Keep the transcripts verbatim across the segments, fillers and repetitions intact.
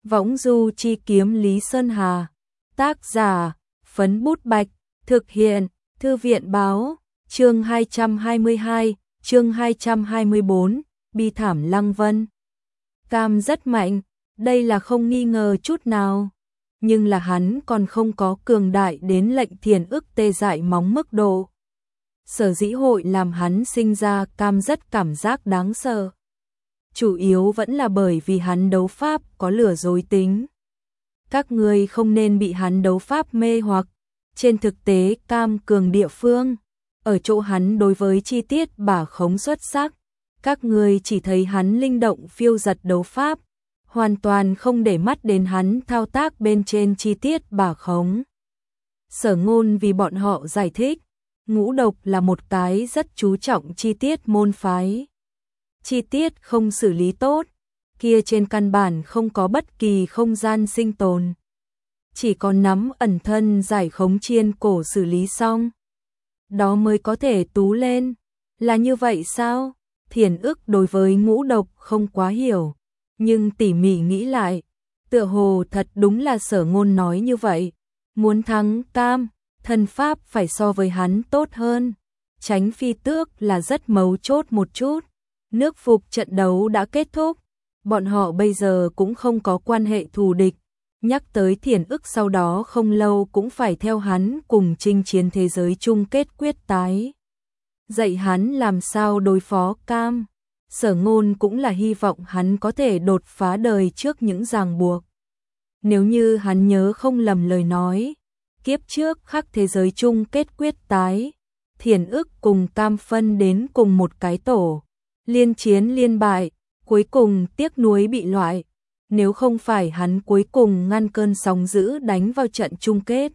Võng du chi kiếm Lý Sơn Hà. Tác giả, Phấn Bút Bạch. Thực hiện, Thư viện báo. Chương hai trăm hai mươi hai, chương hai trăm hai mươi bốn, bi thảm Lăng Vân. Cam rất mạnh, đây là không nghi ngờ chút nào. Nhưng là hắn còn không có cường đại đến lệnh thiền ức tê dại móng mức độ. Sở dĩ hội làm hắn sinh ra Cam rất cảm giác đáng sợ. Chủ yếu vẫn là bởi vì hắn đấu pháp có lừa dối tính. Các người không nên bị hắn đấu pháp mê hoặc. Trên thực tế Cam cường địa phương, ở chỗ hắn đối với chi tiết bả khống xuất sắc. Các người chỉ thấy hắn linh động phiêu giật đấu pháp, hoàn toàn không để mắt đến hắn thao tác bên trên chi tiết bả khống. Sở Ngôn vì bọn họ giải thích, ngũ độc là một cái rất chú trọng chi tiết môn phái. Chi tiết không xử lý tốt, kia trên căn bản không có bất kỳ không gian sinh tồn. Chỉ có nắm ẩn thân giải khống chiên cổ xử lý xong, đó mới có thể tú lên. Là như vậy sao? Thiền ức đối với ngũ độc không quá hiểu, nhưng tỉ mỉ nghĩ lại, tựa hồ thật đúng là Sở Ngôn nói như vậy. Muốn thắng Cam, thân pháp phải so với hắn tốt hơn. Tránh phi tước là rất mấu chốt một chút. Nước phục trận đấu đã kết thúc, bọn họ bây giờ cũng không có quan hệ thù địch. Nhắc tới Thiền ức sau đó không lâu cũng phải theo hắn cùng chinh chiến thế giới chung kết quyết tái. Dạy hắn làm sao đối phó Cam. Sở Ngôn cũng là hy vọng hắn có thể đột phá đời trước những ràng buộc. Nếu như hắn nhớ không lầm lời nói, kiếp trước khắc thế giới chung kết quyết tái, Thiền ức cùng Cam phân đến cùng một cái tổ, liên chiến liên bại, cuối cùng tiếc nuối bị loại. Nếu không phải hắn cuối cùng ngăn cơn sóng dữ đánh vào trận chung kết,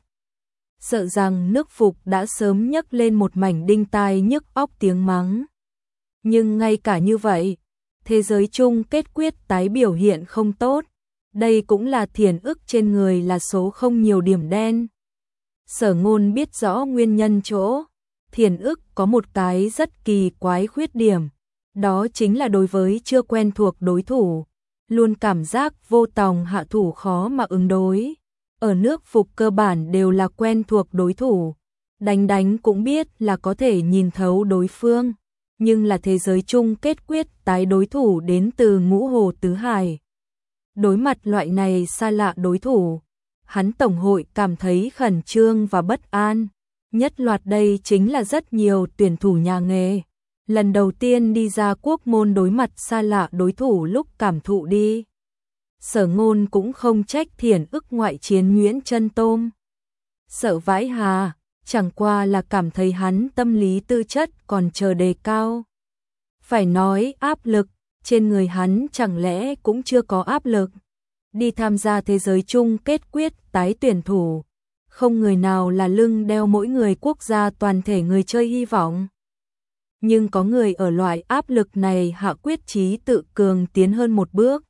sợ rằng nước phục đã sớm nhấc lên một mảnh đinh tai nhức óc tiếng mắng. Nhưng ngay cả như vậy, thế giới chung kết quyết tái biểu hiện không tốt, đây cũng là Thiền ức trên người là số không nhiều điểm đen. Sở Ngôn biết rõ nguyên nhân chỗ, Thiền ức có một cái rất kỳ quái khuyết điểm, đó chính là đối với chưa quen thuộc đối thủ, luôn cảm giác vô tòng hạ thủ khó mà ứng đối. Ở nước phục cơ bản đều là quen thuộc đối thủ, đánh đánh cũng biết là có thể nhìn thấu đối phương, nhưng là thế giới chung kết quyết tái đối thủ đến từ ngũ hồ tứ hải. Đối mặt loại này xa lạ đối thủ, hắn tổng hội cảm thấy khẩn trương và bất an. Nhất loạt đây chính là rất nhiều tuyển thủ nhà nghề lần đầu tiên đi ra quốc môn đối mặt xa lạ đối thủ lúc cảm thụ đi. Sở Ngôn cũng không trách Thiền ức ngoại chiến Nguyễn Chân Tôm. Sợ vãi hà, chẳng qua là cảm thấy hắn tâm lý tư chất còn chờ đề cao. Phải nói áp lực, trên người hắn chẳng lẽ cũng chưa có áp lực. Đi tham gia thế giới chung kết quyết tái tuyển thủ, không người nào là lưng đeo mỗi người quốc gia toàn thể người chơi hy vọng. Nhưng có người ở loại áp lực này hạ quyết chí tự cường tiến hơn một bước.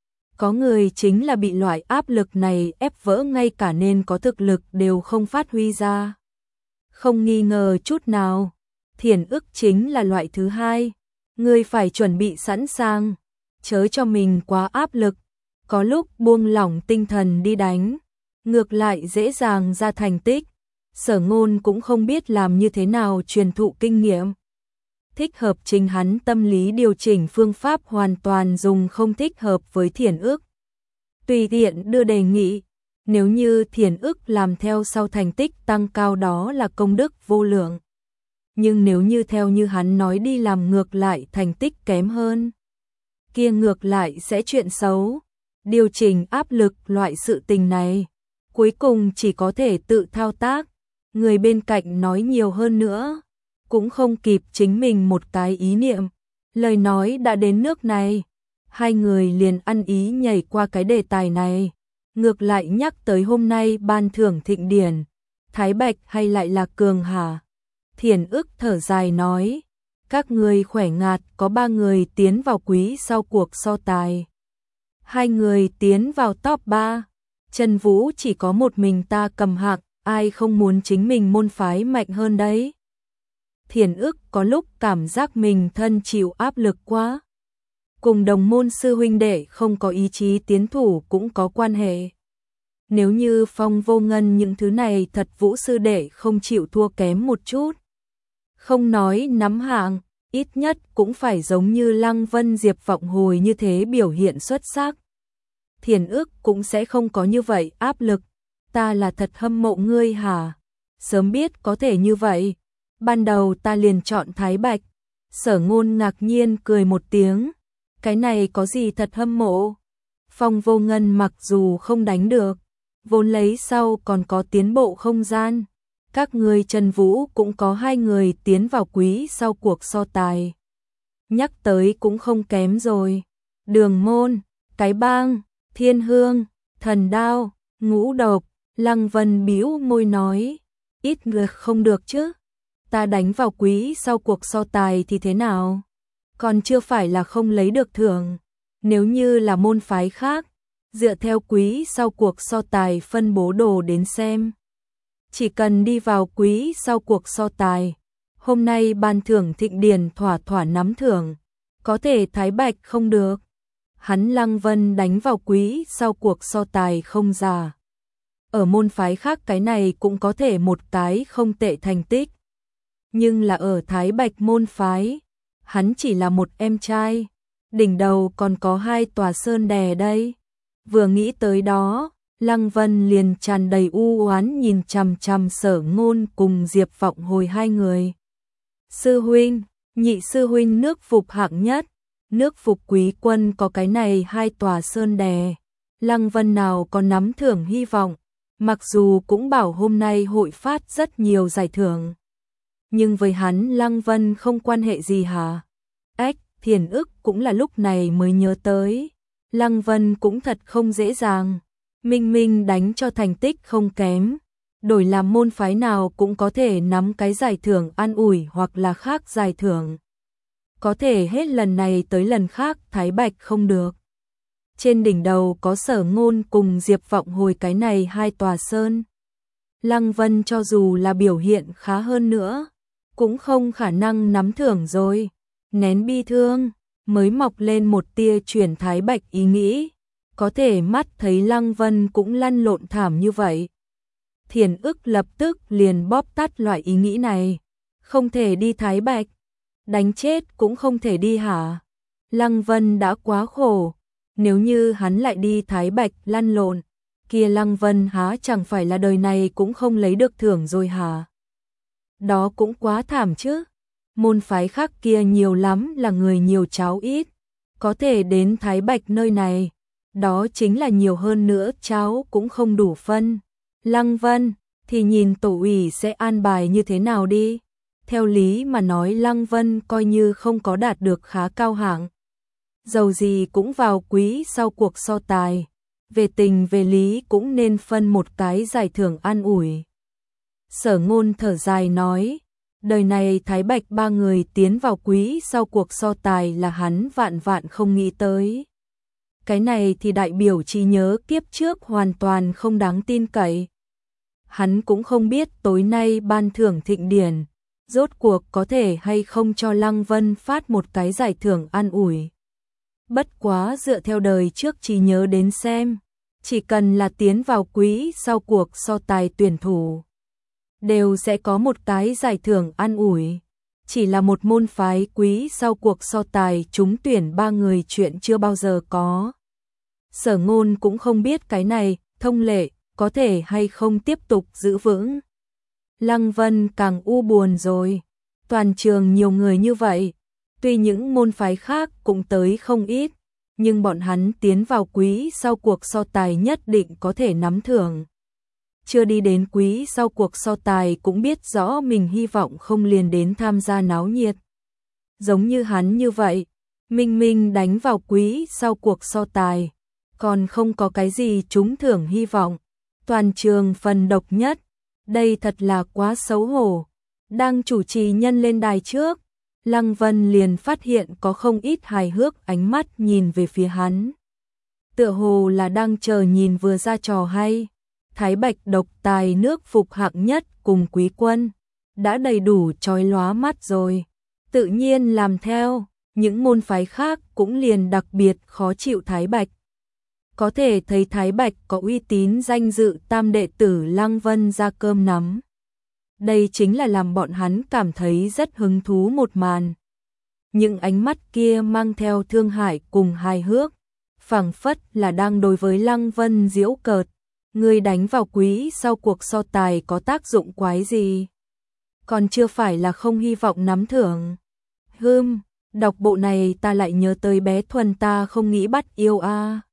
Có người chính là bị loại áp lực này ép vỡ ngay cả nên có thực lực đều không phát huy ra. Không nghi ngờ chút nào, Thiền ức chính là loại thứ hai. Người phải chuẩn bị sẵn sàng, chớ cho mình quá áp lực. Có lúc buông lỏng tinh thần đi đánh, ngược lại dễ dàng ra thành tích. Sở Ngôn cũng không biết làm như thế nào truyền thụ kinh nghiệm. Thích hợp chính hắn tâm lý điều chỉnh phương pháp hoàn toàn dùng không thích hợp với Thiền ức. Tùy tiện đưa đề nghị, nếu như Thiền ức làm theo sau thành tích tăng cao đó là công đức vô lượng. Nhưng nếu như theo như hắn nói đi làm ngược lại thành tích kém hơn, kia ngược lại sẽ chuyện xấu. Điều chỉnh áp lực loại sự tình này, cuối cùng chỉ có thể tự thao tác, người bên cạnh nói nhiều hơn nữa cũng không kịp chính mình một cái ý niệm. Lời nói đã đến nước này, hai người liền ăn ý nhảy qua cái đề tài này, ngược lại nhắc tới hôm nay ban thưởng thịnh điển, Thái Bạch hay lại là Cường hả? Thiền ức thở dài nói, các người khỏe ngạt, có ba người tiến vào quý sau cuộc so tài. Hai người tiến vào top ba, Trần Vũ chỉ có một mình ta cầm hạng, ai không muốn chính mình môn phái mạnh hơn đấy. Thiền ức có lúc cảm giác mình thân chịu áp lực quá. cùng đồng môn sư huynh đệ không có ý chí tiến thủ cũng có quan hệ. Nếu như Phong Vô Ngân những thứ này thật Vũ sư đệ không chịu thua kém một chút. Không nói nắm hạng, ít nhất cũng phải giống như Lăng Vân Diệp Vọng Hồi như thế biểu hiện xuất sắc. Thiền ức cũng sẽ không có như vậy áp lực. Ta là thật hâm mộ ngươi hả? Sớm biết có thể như vậy. Ban đầu ta liền chọn Thái Bạch. Sở Ngôn ngạc nhiên cười một tiếng. Cái này có gì thật hâm mộ? Phong Vô Ngân mặc dù không đánh được, vốn lấy sau còn có tiến bộ không gian. Các người Trần Vũ cũng có hai người tiến vào quý sau cuộc so tài. Nhắc tới cũng không kém rồi. Đường Môn, Cái Bang, Thiên Hương, Thần Đao, Ngũ Độc. Lăng Vân bĩu môi nói, ít người không được chứ. Ta đánh vào quý sau cuộc so tài thì thế nào? Còn chưa phải là không lấy được thưởng. Nếu như là môn phái khác, dựa theo quý sau cuộc so tài phân bố đồ đến xem. Chỉ cần đi vào quý sau cuộc so tài, hôm nay ban thưởng thịnh điển thỏa thỏa nắm thưởng, có thể Thái Bạch không được. Hắn Lăng Vân đánh vào quý sau cuộc so tài không giả. Ở môn phái khác cái này cũng có thể một cái không tệ thành tích. Nhưng là ở Thái Bạch môn phái, hắn chỉ là một em trai, đỉnh đầu còn có hai tòa sơn đè đây. Vừa nghĩ tới đó, Lăng Vân liền tràn đầy u oán nhìn chằm chằm Sở Ngôn cùng Diệp Vọng Hồi hai người. Sư huynh, nhị sư huynh nước phục hạng nhất, nước phục quý quân có cái này hai tòa sơn đè. Lăng Vân nào có nắm thưởng hy vọng, mặc dù cũng bảo hôm nay hội phát rất nhiều giải thưởng. Nhưng với hắn Lăng Vân không quan hệ gì hả? Ếch, Thiền ức cũng là lúc này mới nhớ tới. Lăng Vân cũng thật không dễ dàng. Minh Minh đánh cho thành tích không kém. Đổi làm môn phái nào cũng có thể nắm cái giải thưởng an ủi hoặc là khác giải thưởng. Có thể hết lần này tới lần khác Thái Bạch không được. Trên đỉnh đầu có Sở Ngôn cùng Diệp Vọng Hồi cái này hai tòa sơn. Lăng Vân cho dù là biểu hiện khá hơn nữa, cũng không khả năng nắm thưởng rồi. Nén bi thương, mới mọc lên một tia chuyển Thái Bạch ý nghĩ. Có thể mắt thấy Lăng Vân cũng lăn lộn thảm như vậy. Thiền ức lập tức liền bóp tắt loại ý nghĩ này. Không thể đi Thái Bạch. Đánh chết cũng không thể đi hả? Lăng Vân đã quá khổ. Nếu như hắn lại đi Thái Bạch lăn lộn, kia Lăng Vân há chẳng phải là đời này cũng không lấy được thưởng rồi hả? Đó cũng quá thảm chứ. Môn phái khác kia nhiều lắm là người nhiều cháu ít. Có thể đến Thái Bạch nơi này, đó chính là nhiều hơn nữa cháu cũng không đủ phân. Lăng Vân, thì nhìn tổ ủy sẽ an bài như thế nào đi. Theo lý mà nói Lăng Vân coi như không có đạt được khá cao hạng. Dầu gì cũng vào quý sau cuộc so tài. Về tình về lý cũng nên phân một cái giải thưởng an ủi. Sở Ngôn thở dài nói, đời này Thái Bạch ba người tiến vào quý sau cuộc so tài là hắn vạn vạn không nghĩ tới. Cái này thì đại biểu trí nhớ kiếp trước hoàn toàn không đáng tin cậy. Hắn cũng không biết tối nay ban thưởng thịnh điển, rốt cuộc có thể hay không cho Lăng Vân phát một cái giải thưởng an ủi. Bất quá dựa theo đời trước trí nhớ đến xem, chỉ cần là tiến vào quý sau cuộc so tài tuyển thủ, đều sẽ có một cái giải thưởng an ủi. Chỉ là một môn phái quý sau cuộc so tài trúng tuyển ba người chuyện chưa bao giờ có. Sở Ngôn cũng không biết cái này, thông lệ, có thể hay không tiếp tục giữ vững. Lăng Vân càng u buồn rồi. Toàn trường nhiều người như vậy, tuy những môn phái khác cũng tới không ít, nhưng bọn hắn tiến vào quý sau cuộc so tài nhất định có thể nắm thưởng. Chưa đi đến quý sau cuộc so tài cũng biết rõ mình hy vọng không liền đến tham gia náo nhiệt. Giống như hắn như vậy, Minh Minh đánh vào quý sau cuộc so tài, còn không có cái gì trúng thưởng hy vọng. Toàn trường phần độc nhất, đây thật là quá xấu hổ. Đang chủ trì nhân lên đài trước, Lăng Vân liền phát hiện có không ít hài hước ánh mắt nhìn về phía hắn. Tựa hồ là đang chờ nhìn vừa ra trò hay. Thái Bạch độc tài nước phục hạng nhất cùng quý quân, đã đầy đủ chói lóa mắt rồi. Tự nhiên làm theo, những môn phái khác cũng liền đặc biệt khó chịu Thái Bạch. Có thể thấy Thái Bạch có uy tín danh dự tam đệ tử Lăng Vân ra cơm nắm. Đây chính là làm bọn hắn cảm thấy rất hứng thú một màn. Những ánh mắt kia mang theo thương hại cùng hài hước, phảng phất là đang đối với Lăng Vân giễu cợt. Ngươi đánh vào quỹ sau cuộc so tài có tác dụng quái gì? Còn chưa phải là không hy vọng nắm thưởng. Hưm, đọc bộ này ta lại nhớ tới bé Thuần ta không nghĩ bắt yêu a.